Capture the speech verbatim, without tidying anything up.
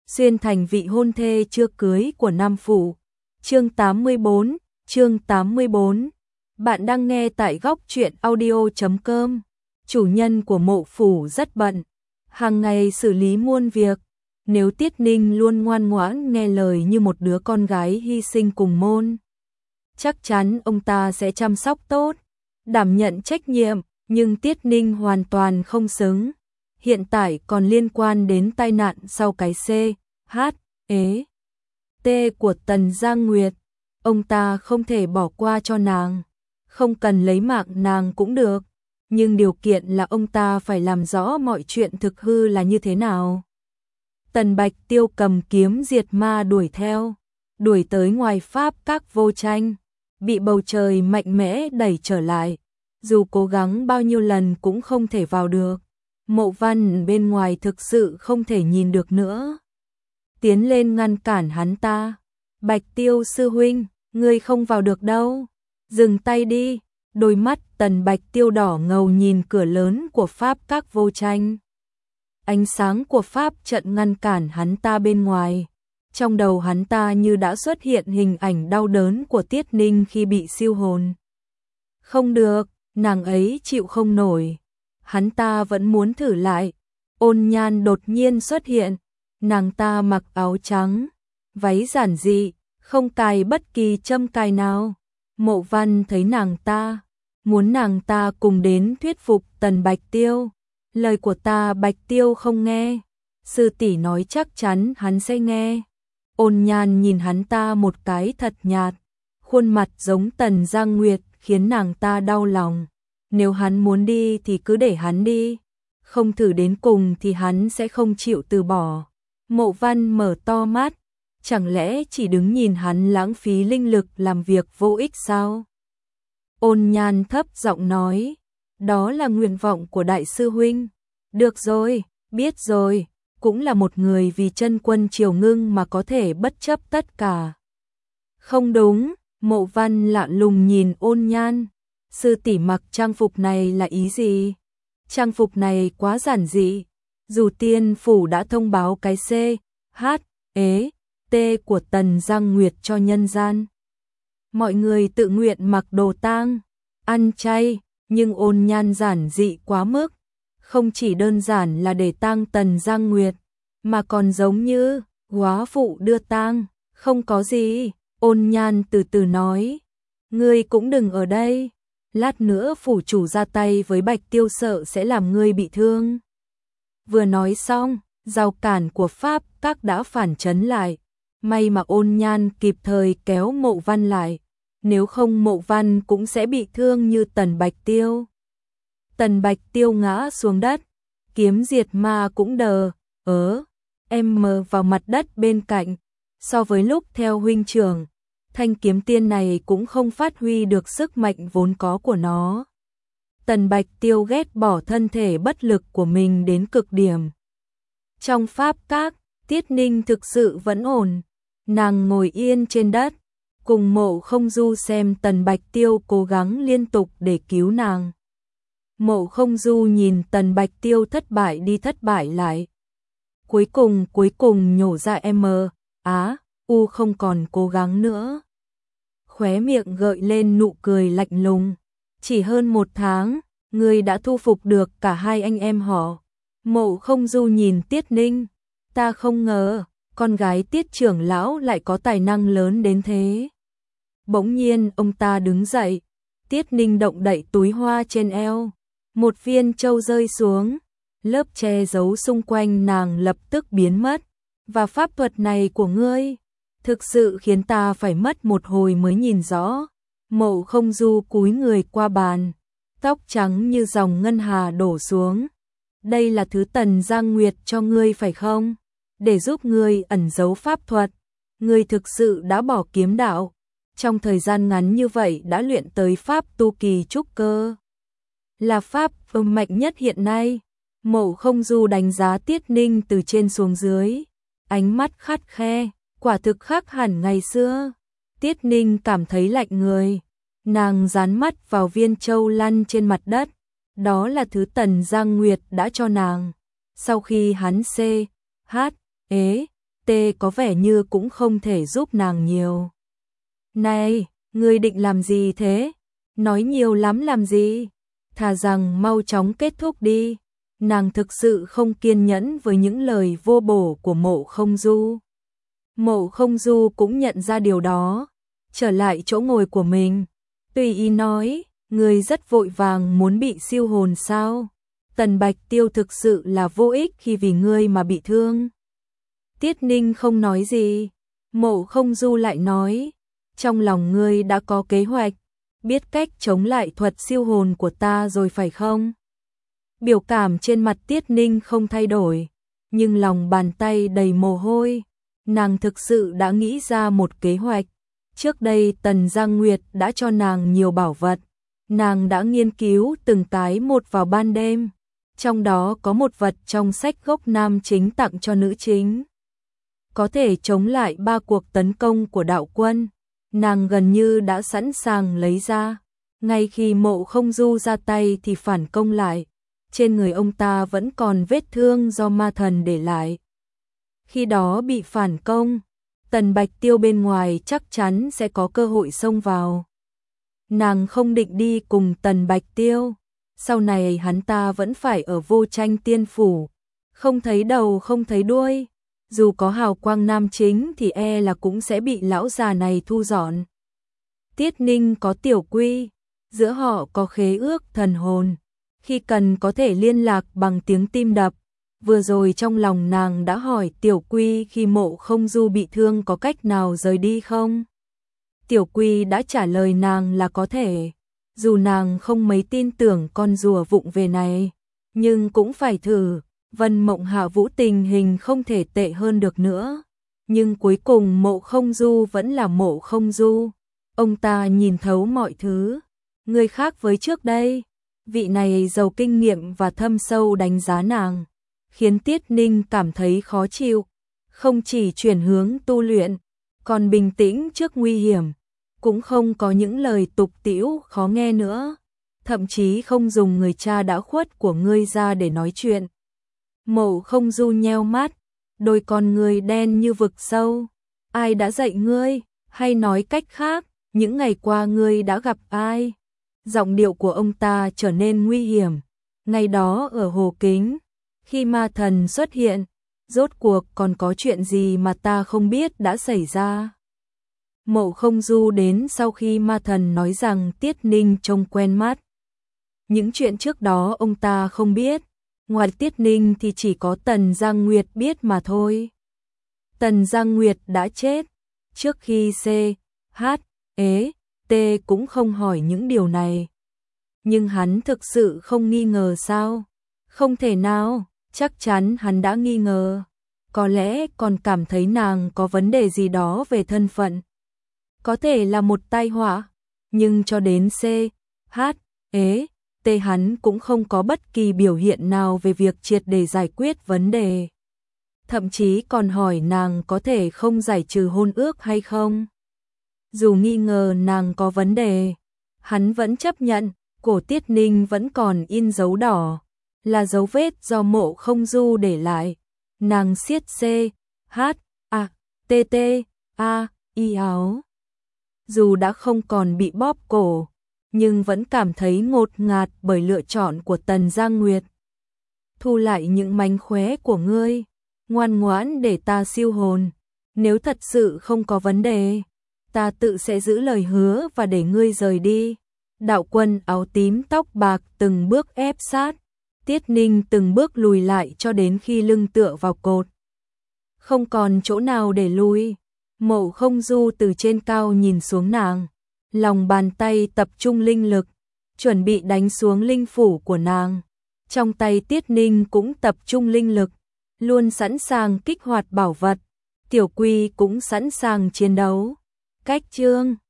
xuyên thành vị hôn thê chưa cưới của Nam Phủ. Chương tám mươi bốn, chương tám mươi bốn. Bạn đang nghe tại góc truyện audio chấm com. Chủ nhân của Mộ Phủ rất bận, hàng ngày xử lý muôn việc. Nếu Tiết Ninh luôn ngoan ngoãn nghe lời như một đứa con gái hy sinh cùng môn, chắc chắn ông ta sẽ chăm sóc tốt, đảm nhận trách nhiệm, nhưng Tiết Ninh hoàn toàn không xứng. Hiện tại còn liên quan đến tai nạn sau cái C, H, E, T của Tần Giang Nguyệt. Ông ta không thể bỏ qua cho nàng, không cần lấy mạng nàng cũng được, nhưng điều kiện là ông ta phải làm rõ mọi chuyện thực hư là như thế nào. Tần Bạch Tiêu cầm kiếm diệt ma đuổi theo, đuổi tới ngoài Pháp Các Vô Tranh, bị bầu trời mạnh mẽ đẩy trở lại, dù cố gắng bao nhiêu lần cũng không thể vào được. Mộ Văn bên ngoài thực sự không thể nhìn được nữa, tiến lên ngăn cản hắn ta. Bạch Tiêu sư huynh, ngươi không vào được đâu, dừng tay đi. Đôi mắt Tần Bạch Tiêu đỏ ngầu nhìn cửa lớn của Pháp Các Vô Tranh. Ánh sáng của Pháp trận ngăn cản hắn ta bên ngoài. Trong đầu hắn ta như đã xuất hiện hình ảnh đau đớn của Tiết Ninh khi bị siêu hồn. Không được, nàng ấy chịu không nổi. Hắn ta vẫn muốn thử lại. Ôn Nhan đột nhiên xuất hiện. Nàng ta mặc áo trắng, váy giản dị, không cài bất kỳ châm cài nào. Mộ Văn thấy nàng ta, muốn nàng ta cùng đến thuyết phục Tần Bạch Tiêu. Lời của ta Bạch Tiêu không nghe, sư tỷ nói chắc chắn hắn sẽ nghe. Ôn Nhan nhìn hắn ta một cái thật nhạt, khuôn mặt giống Tần Giang Nguyệt khiến nàng ta đau lòng. Nếu hắn muốn đi thì cứ để hắn đi, không thử đến cùng thì hắn sẽ không chịu từ bỏ. Mộ Văn mở to mắt, chẳng lẽ chỉ đứng nhìn hắn lãng phí linh lực làm việc vô ích sao? Ôn Nhan thấp giọng nói, đó là nguyện vọng của đại sư huynh. Được rồi, biết rồi, cũng là một người vì chân quân Triều Ngưng mà có thể bất chấp tất cả. Không đúng, Mộ Văn lạ lùng nhìn Ôn Nhan, sư tỷ mặc trang phục này là ý gì? Trang phục này quá giản dị, dù tiên phủ đã thông báo cái C, H, E, T của Tần Giang Nguyệt cho nhân gian. Mọi người tự nguyện mặc đồ tang, ăn chay, nhưng Ôn Nhan giản dị quá mức. Không chỉ đơn giản là để tang Tần Giang Nguyệt, mà còn giống như góa phụ đưa tang. Không có gì, Ôn Nhan từ từ nói, ngươi cũng đừng ở đây, lát nữa phủ chủ ra tay với Bạch Tiêu sợ sẽ làm ngươi bị thương. Vừa nói xong, rào cản của Pháp Các đã phản chấn lại. May mà Ôn Nhan kịp thời kéo Mộ Văn lại, nếu không Mộ Văn cũng sẽ bị thương như Tần Bạch Tiêu. Tần Bạch Tiêu ngã xuống đất, kiếm diệt ma cũng đờ, ớ, em mờ vào mặt đất bên cạnh. So với lúc theo huynh trưởng, thanh kiếm tiên này cũng không phát huy được sức mạnh vốn có của nó. Tần Bạch Tiêu ghét bỏ thân thể bất lực của mình đến cực điểm. Trong Pháp Các, Tiết Ninh thực sự vẫn ổn. Nàng ngồi yên trên đất, cùng Mộ Không Du xem Tần Bạch Tiêu cố gắng liên tục để cứu nàng. Mộ Không Du nhìn Tần Bạch Tiêu thất bại đi thất bại lại. Cuối cùng cuối cùng nhổ ra em á, u không còn cố gắng nữa. Khóe miệng gợi lên nụ cười lạnh lùng. Chỉ hơn một tháng, ngươi đã thu phục được cả hai anh em họ. Mộ Không Du nhìn Tiết Ninh, ta không ngờ con gái Tiết trưởng lão lại có tài năng lớn đến thế. Bỗng nhiên ông ta đứng dậy, Tiết Ninh động đậy túi hoa trên eo, một viên châu rơi xuống, lớp che giấu xung quanh nàng lập tức biến mất. Và pháp thuật này của ngươi, thực sự khiến ta phải mất một hồi mới nhìn rõ. Mộ Không Du cúi người qua bàn, tóc trắng như dòng ngân hà đổ xuống. Đây là thứ Tần Giang Nguyệt cho ngươi phải không? Để giúp ngươi ẩn giấu pháp thuật. Ngươi thực sự đã bỏ kiếm đạo, trong thời gian ngắn như vậy đã luyện tới pháp tu kỳ trúc cơ, là pháp mạnh nhất hiện nay. Mộ Không Du đánh giá Tiết Ninh từ trên xuống dưới, ánh mắt khắt khe, quả thực khác hẳn ngày xưa. Tiết Ninh cảm thấy lạnh người, nàng dán mắt vào viên châu lăn trên mặt đất. Đó là thứ Tần Giang Nguyệt đã cho nàng. Sau khi hắn C, H, E, T Tê có vẻ như cũng không thể giúp nàng nhiều. Này, ngươi định làm gì thế? Nói nhiều lắm làm gì? Thà rằng mau chóng kết thúc đi. Nàng thực sự không kiên nhẫn với những lời vô bổ của Mộ Không Du. Mộ Không Du cũng nhận ra điều đó, trở lại chỗ ngồi của mình, tùy ý nói, ngươi rất vội vàng muốn bị siêu hồn sao? Tần Bạch Tiêu thực sự là vô ích khi vì ngươi mà bị thương. Tiết Ninh không nói gì, Mộ Không Du lại nói, trong lòng ngươi đã có kế hoạch, biết cách chống lại thuật siêu hồn của ta rồi phải không? Biểu cảm trên mặt Tiết Ninh không thay đổi, nhưng lòng bàn tay đầy mồ hôi. Nàng thực sự đã nghĩ ra một kế hoạch. Trước đây Tần Giang Nguyệt đã cho nàng nhiều bảo vật. Nàng đã nghiên cứu từng cái một vào ban đêm. Trong đó có một vật trong sách gốc nam chính tặng cho nữ chính. Có thể chống lại ba cuộc tấn công của đạo quân. Nàng gần như đã sẵn sàng lấy ra. Ngay khi Mộ Không Du ra tay thì phản công lại. Trên người ông ta vẫn còn vết thương do ma thần để lại. Khi đó bị phản công, Tần Bạch Tiêu bên ngoài chắc chắn sẽ có cơ hội xông vào. Nàng không định đi cùng Tần Bạch Tiêu, sau này hắn ta vẫn phải ở Vô Tranh Tiên Phủ, không thấy đầu không thấy đuôi, dù có hào quang nam chính thì e là cũng sẽ bị lão già này thu dọn. Tiết Ninh có Tiểu Quy, giữa họ có khế ước thần hồn, khi cần có thể liên lạc bằng tiếng tim đập. Vừa rồi trong lòng nàng đã hỏi Tiểu Quy khi Mộ Không Du bị thương có cách nào rời đi không? Tiểu Quy đã trả lời nàng là có thể, dù nàng không mấy tin tưởng con rùa vụng về này, nhưng cũng phải thử. Vân Mộng Hạ Vũ tình hình không thể tệ hơn được nữa, nhưng cuối cùng Mộ Không Du vẫn là Mộ Không Du. Ông ta nhìn thấu mọi thứ, người khác với trước đây, vị này giàu kinh nghiệm và thâm sâu đánh giá nàng, khiến Tiết Ninh cảm thấy khó chịu, không chỉ chuyển hướng tu luyện, còn bình tĩnh trước nguy hiểm, cũng không có những lời tục tĩu khó nghe nữa, thậm chí không dùng người cha đã khuất của ngươi ra để nói chuyện. Mộ Không Du nheo mắt, đôi con ngươi đen như vực sâu. Ai đã dạy ngươi, hay nói cách khác, những ngày qua ngươi đã gặp ai? Giọng điệu của ông ta trở nên nguy hiểm. Ngày đó ở Hồ Kính, khi ma thần xuất hiện, rốt cuộc còn có chuyện gì mà ta không biết đã xảy ra? Mộ Không Du đến sau khi ma thần nói rằng Tiết Ninh trông quen mắt. Những chuyện trước đó ông ta không biết, ngoài Tiết Ninh thì chỉ có Tần Giang Nguyệt biết mà thôi. Tần Giang Nguyệt đã chết, trước khi C, H, E, T cũng không hỏi những điều này. Nhưng hắn thực sự không nghi ngờ sao? Không thể nào, chắc chắn hắn đã nghi ngờ. Có lẽ còn cảm thấy nàng có vấn đề gì đó về thân phận. Có thể là một tai họa, nhưng cho đến C, H, E, T hắn cũng không có bất kỳ biểu hiện nào về việc triệt để giải quyết vấn đề. Thậm chí còn hỏi nàng có thể không giải trừ hôn ước hay không. Dù nghi ngờ nàng có vấn đề, hắn vẫn chấp nhận, cổ Tiết Ninh vẫn còn in dấu đỏ, là dấu vết do Mộ Không Du để lại. Nàng siết C, H, A, T, T, A, y áo. Dù đã không còn bị bóp cổ, nhưng vẫn cảm thấy ngột ngạt bởi lựa chọn của Tần Giang Nguyệt. Thu lại những mánh khóe của ngươi, ngoan ngoãn để ta siêu hồn. Nếu thật sự không có vấn đề, ta tự sẽ giữ lời hứa và để ngươi rời đi. Đạo quân áo tím tóc bạc từng bước ép sát. Tiết Ninh từng bước lùi lại cho đến khi lưng tựa vào cột. Không còn chỗ nào để lùi. Mộ Không Du từ trên cao nhìn xuống nàng. Lòng bàn tay tập trung linh lực, chuẩn bị đánh xuống linh phủ của nàng. Trong tay Tiết Ninh cũng tập trung linh lực, luôn sẵn sàng kích hoạt bảo vật. Tiểu Quy cũng sẵn sàng chiến đấu. Cách chương